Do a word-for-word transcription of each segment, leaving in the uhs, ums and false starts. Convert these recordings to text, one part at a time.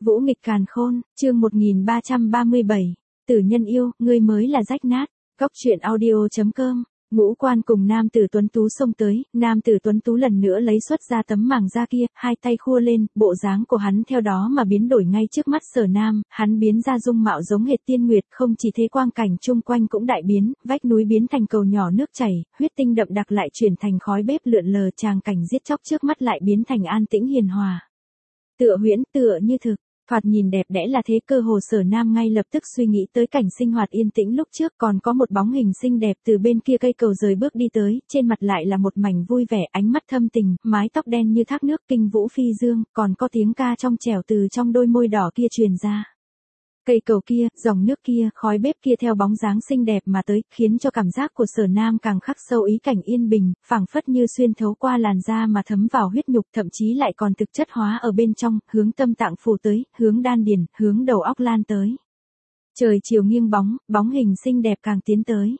Vũ nghịch càn khôn, chương một nghìn ba trăm ba mươi bảy. Tử nhân yêu, ngươi mới là rách nát. Góc truyện audio chấm com. Ngũ Quan cùng nam tử tuấn tú xông tới, nam tử tuấn tú lần nữa lấy xuất ra tấm màng da kia, hai tay khua lên, bộ dáng của hắn theo đó mà biến đổi ngay trước mắt Sở Nam, hắn biến ra dung mạo giống hệt tiên nguyệt, không chỉ thế quang cảnh chung quanh cũng đại biến, vách núi biến thành cầu nhỏ nước chảy, huyết tinh đậm đặc lại chuyển thành khói bếp lượn lờ, tràng cảnh giết chóc trước mắt lại biến thành an tĩnh hiền hòa. Tựa huyễn, tựa như thực. Thoạt nhìn đẹp đẽ là thế, cơ hồ Sở Nam ngay lập tức suy nghĩ tới cảnh sinh hoạt yên tĩnh lúc trước, còn có một bóng hình xinh đẹp từ bên kia cây cầu rời bước đi tới, trên mặt lại là một mảnh vui vẻ, ánh mắt thâm tình, mái tóc đen như thác nước kinh vũ phi dương, còn có tiếng ca trong trẻo từ trong đôi môi đỏ kia truyền ra. Cây cầu kia, dòng nước kia, khói bếp kia theo bóng dáng xinh đẹp mà tới, khiến cho cảm giác của Sở Nam càng khắc sâu ý cảnh yên bình, phảng phất như xuyên thấu qua làn da mà thấm vào huyết nhục, thậm chí lại còn thực chất hóa ở bên trong, hướng tâm tạng phủ tới, hướng đan điền, hướng đầu óc lan tới. Trời chiều nghiêng bóng, bóng hình xinh đẹp càng tiến tới.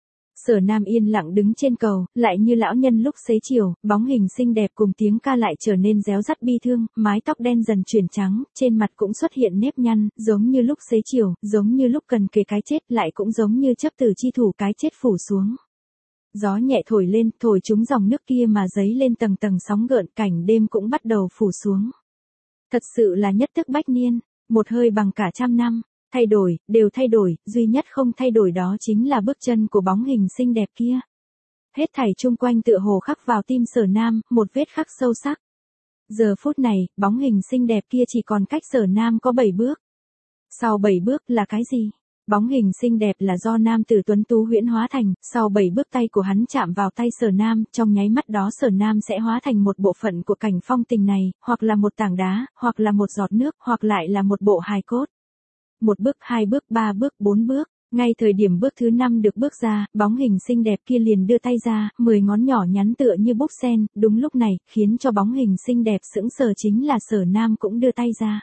Sở Nam yên lặng đứng trên cầu, lại như lão nhân lúc xế chiều, bóng hình xinh đẹp cùng tiếng ca lại trở nên réo rắt bi thương, mái tóc đen dần chuyển trắng, trên mặt cũng xuất hiện nếp nhăn, giống như lúc xế chiều, giống như lúc cần kề cái chết, lại cũng giống như chấp tử chi thủ cái chết phủ xuống. Gió nhẹ thổi lên, thổi trúng dòng nước kia mà dấy lên tầng tầng sóng gợn, cảnh đêm cũng bắt đầu phủ xuống. Thật sự là nhất thức bách niên, một hơi bằng cả trăm năm. Thay đổi, đều thay đổi, duy nhất không thay đổi đó chính là bước chân của bóng hình xinh đẹp kia. Hết thảy chung quanh tựa hồ khắc vào tim Sở Nam, một vết khắc sâu sắc. Giờ phút này, bóng hình xinh đẹp kia chỉ còn cách Sở Nam có bảy bước. Sau bảy bước là cái gì? Bóng hình xinh đẹp là do nam tử tuấn tú huyễn hóa thành, sau bảy bước tay của hắn chạm vào tay Sở Nam, trong nháy mắt đó Sở Nam sẽ hóa thành một bộ phận của cảnh phong tình này, hoặc là một tảng đá, hoặc là một giọt nước, hoặc lại là một bộ hài cốt. Một bước, hai bước, ba bước, bốn bước, ngay thời điểm bước thứ năm được bước ra, bóng hình xinh đẹp kia liền đưa tay ra, mười ngón nhỏ nhắn tựa như búp sen, đúng lúc này, khiến cho bóng hình xinh đẹp sững sờ chính là Sở Nam cũng đưa tay ra.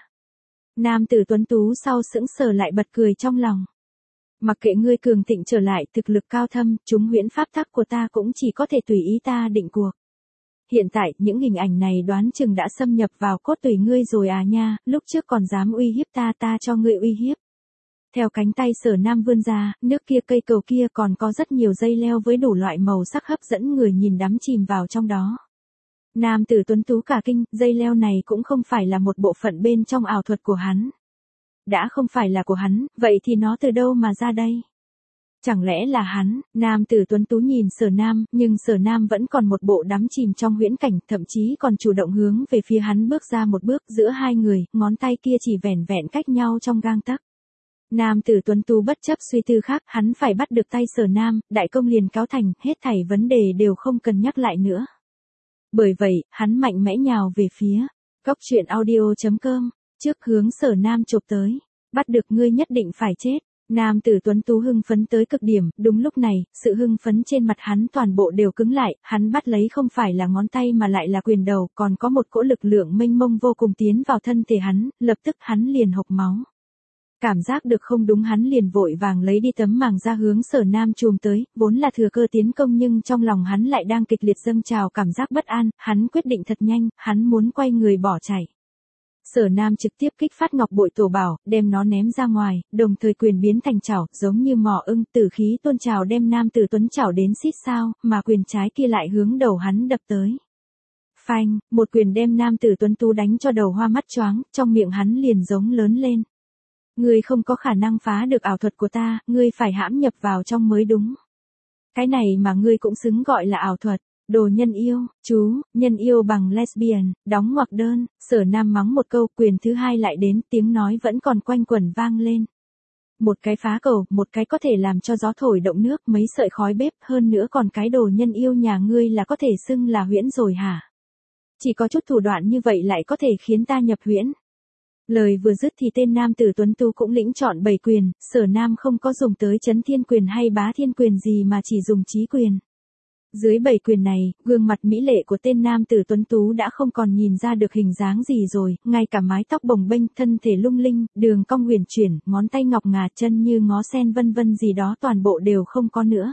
Nam tử tuấn tú sau sững sờ lại bật cười trong lòng. Mặc kệ ngươi cường thịnh trở lại, thực lực cao thâm, chúng huyễn pháp tắc của ta cũng chỉ có thể tùy ý ta định cuộc. Hiện tại, những hình ảnh này đoán chừng đã xâm nhập vào cốt tủy ngươi rồi à nha, lúc trước còn dám uy hiếp ta, ta cho ngươi uy hiếp. Theo cánh tay Sở Nam vươn ra, nước kia cây cầu kia còn có rất nhiều dây leo với đủ loại màu sắc hấp dẫn người nhìn đắm chìm vào trong đó. Nam tử tuấn tú cả kinh, dây leo này cũng không phải là một bộ phận bên trong ảo thuật của hắn. Đã không phải là của hắn, vậy thì nó từ đâu mà ra đây? Chẳng lẽ là hắn? Nam tử tuấn tú nhìn Sở Nam, nhưng Sở Nam vẫn còn một bộ đắm chìm trong huyễn cảnh, thậm chí còn chủ động hướng về phía hắn bước ra một bước, giữa hai người, ngón tay kia chỉ vẻn vẹn cách nhau trong gang tấc. Nam tử tuấn tú bất chấp suy tư khác, hắn phải bắt được tay Sở Nam, đại công liền cáo thành, hết thảy vấn đề đều không cần nhắc lại nữa. Bởi vậy, hắn mạnh mẽ nhào về phía góc truyện audio chấm com, trước hướng Sở Nam chộp tới. Bắt được ngươi nhất định phải chết. Nam tử tuấn tú hưng phấn tới cực điểm, đúng lúc này, sự hưng phấn trên mặt hắn toàn bộ đều cứng lại, hắn bắt lấy không phải là ngón tay mà lại là quyền đầu, còn có một cỗ lực lượng mênh mông vô cùng tiến vào thân thể hắn, lập tức hắn liền hộc máu. Cảm giác được không đúng hắn liền vội vàng lấy đi tấm màng ra hướng Sở Nam chùm tới, vốn là thừa cơ tiến công nhưng trong lòng hắn lại đang kịch liệt dâng trào cảm giác bất an, hắn quyết định thật nhanh, hắn muốn quay người bỏ chạy. Sở Nam trực tiếp kích phát ngọc bội tổ bảo, đem nó ném ra ngoài, đồng thời quyền biến thành chảo, giống như mỏ ưng, tử khí tôn trào đem nam tử tuấn chảo đến xít sao, mà quyền trái kia lại hướng đầu hắn đập tới. Phanh, một quyền đem nam tử tuấn tú đánh cho đầu hoa mắt choáng, trong miệng hắn liền giống lớn lên. Ngươi không có khả năng phá được ảo thuật của ta, ngươi phải hãm nhập vào trong mới đúng. Cái này mà ngươi cũng xứng gọi là ảo thuật. Đồ nhân yêu, chú, nhân yêu bằng lesbian, đóng ngoặc đơn, Sở Nam mắng một câu, quyền thứ hai lại đến, tiếng nói vẫn còn quanh quẩn vang lên. Một cái phá cầu, một cái có thể làm cho gió thổi động nước, mấy sợi khói bếp, hơn nữa còn cái đồ nhân yêu nhà ngươi là có thể xưng là huyễn rồi hả? Chỉ có chút thủ đoạn như vậy lại có thể khiến ta nhập huyễn. Lời vừa dứt thì tên nam tử tuấn tú cũng lĩnh chọn bảy quyền, Sở Nam không có dùng tới chấn thiên quyền hay bá thiên quyền gì mà chỉ dùng chí quyền. Dưới bảy quyền này, gương mặt mỹ lệ của tên nam tử tuấn tú đã không còn nhìn ra được hình dáng gì rồi, ngay cả mái tóc bồng bênh, thân thể lung linh, đường cong huyền chuyển, ngón tay ngọc ngà, chân như ngó sen vân vân gì đó toàn bộ đều không có nữa.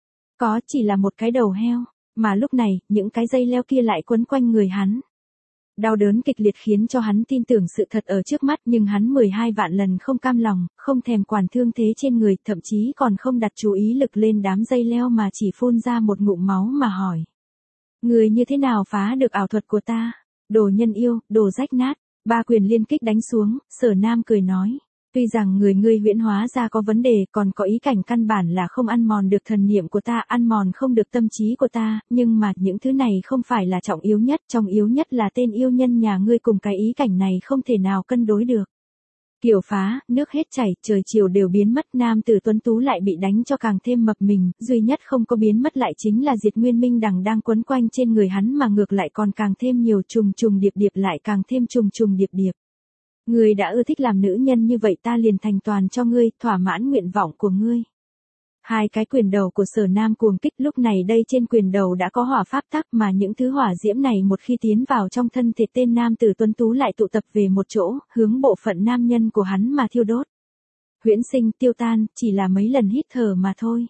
Có chỉ là một cái đầu heo, mà lúc này, những cái dây leo kia lại quấn quanh người hắn. Đau đớn kịch liệt khiến cho hắn tin tưởng sự thật ở trước mắt, nhưng hắn mười hai vạn lần không cam lòng, không thèm quản thương thế trên người, thậm chí còn không đặt chú ý lực lên đám dây leo mà chỉ phun ra một ngụm máu mà hỏi. Người như thế nào phá được ảo thuật của ta? Đồ nhân yêu, đồ rách nát. Ba quyền liên kích đánh xuống, Sở Nam cười nói. Tuy rằng người ngươi huyễn hóa ra có vấn đề, còn có ý cảnh căn bản là không ăn mòn được thần niệm của ta, ăn mòn không được tâm trí của ta, nhưng mà những thứ này không phải là trọng yếu nhất, trọng yếu nhất là tên yêu nhân nhà ngươi cùng cái ý cảnh này không thể nào cân đối được. Kiểu phá, nước hết chảy, trời chiều đều biến mất, nam tử tuấn tú lại bị đánh cho càng thêm mập mình, duy nhất không có biến mất lại chính là diệt nguyên minh đằng đang quấn quanh trên người hắn mà ngược lại còn càng thêm nhiều, trùng trùng điệp điệp lại càng thêm trùng trùng điệp điệp. Ngươi đã ưa thích làm nữ nhân như vậy, ta liền thành toàn cho ngươi, thỏa mãn nguyện vọng của ngươi. Hai cái quyền đầu của Sở Nam cuồng kích, lúc này đây trên quyền đầu đã có hỏa pháp tắc, mà những thứ hỏa diễm này một khi tiến vào trong thân thể tên nam tử tuấn tú lại tụ tập về một chỗ, hướng bộ phận nam nhân của hắn mà thiêu đốt. Huyễn sinh, tiêu tan, chỉ là mấy lần hít thở mà thôi.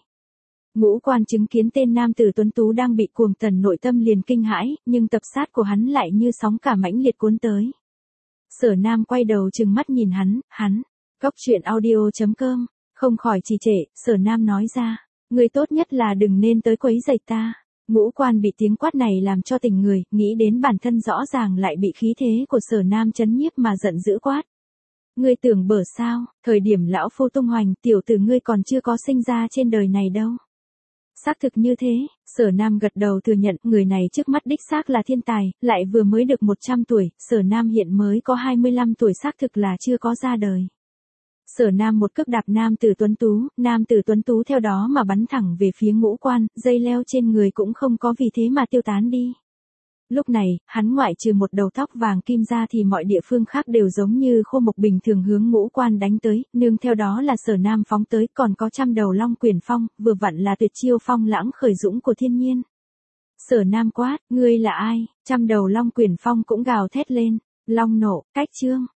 Ngũ Quan chứng kiến tên nam tử tuấn tú đang bị cuồng tần, nội tâm liền kinh hãi, nhưng tập sát của hắn lại như sóng cả mãnh liệt cuốn tới. Sở Nam quay đầu trừng mắt nhìn hắn, hắn, Cóc Truyện Audio chấm com, không khỏi trì trệ, Sở Nam nói ra, người tốt nhất là đừng nên tới quấy rầy ta. Ngũ Quan bị tiếng quát này làm cho tỉnh người, nghĩ đến bản thân rõ ràng lại bị khí thế của Sở Nam chấn nhiếp mà giận dữ quát. Ngươi tưởng bở sao, thời điểm lão phu tung hoành, tiểu tử ngươi còn chưa có sinh ra trên đời này đâu. Xác thực như thế, Sở Nam gật đầu thừa nhận, người này trước mắt đích xác là thiên tài, lại vừa mới được một trăm tuổi, Sở Nam hiện mới có hai mươi lăm tuổi, xác thực là chưa có ra đời. Sở Nam một cước đạp nam tử tuấn tú, nam tử tuấn tú theo đó mà bắn thẳng về phía Ngũ Quan, dây leo trên người cũng không có vì thế mà tiêu tán đi. Lúc này, hắn ngoại trừ một đầu tóc vàng kim ra thì mọi địa phương khác đều giống như khô mộc bình thường hướng Ngũ Quan đánh tới, nương theo đó là Sở Nam phóng tới, còn có trăm đầu long quyển phong, vừa vặn là tuyệt chiêu phong lãng khởi dũng của thiên nhiên. Sở Nam quát, ngươi là ai? Trăm đầu long quyển phong cũng gào thét lên, long nộ, cách chương.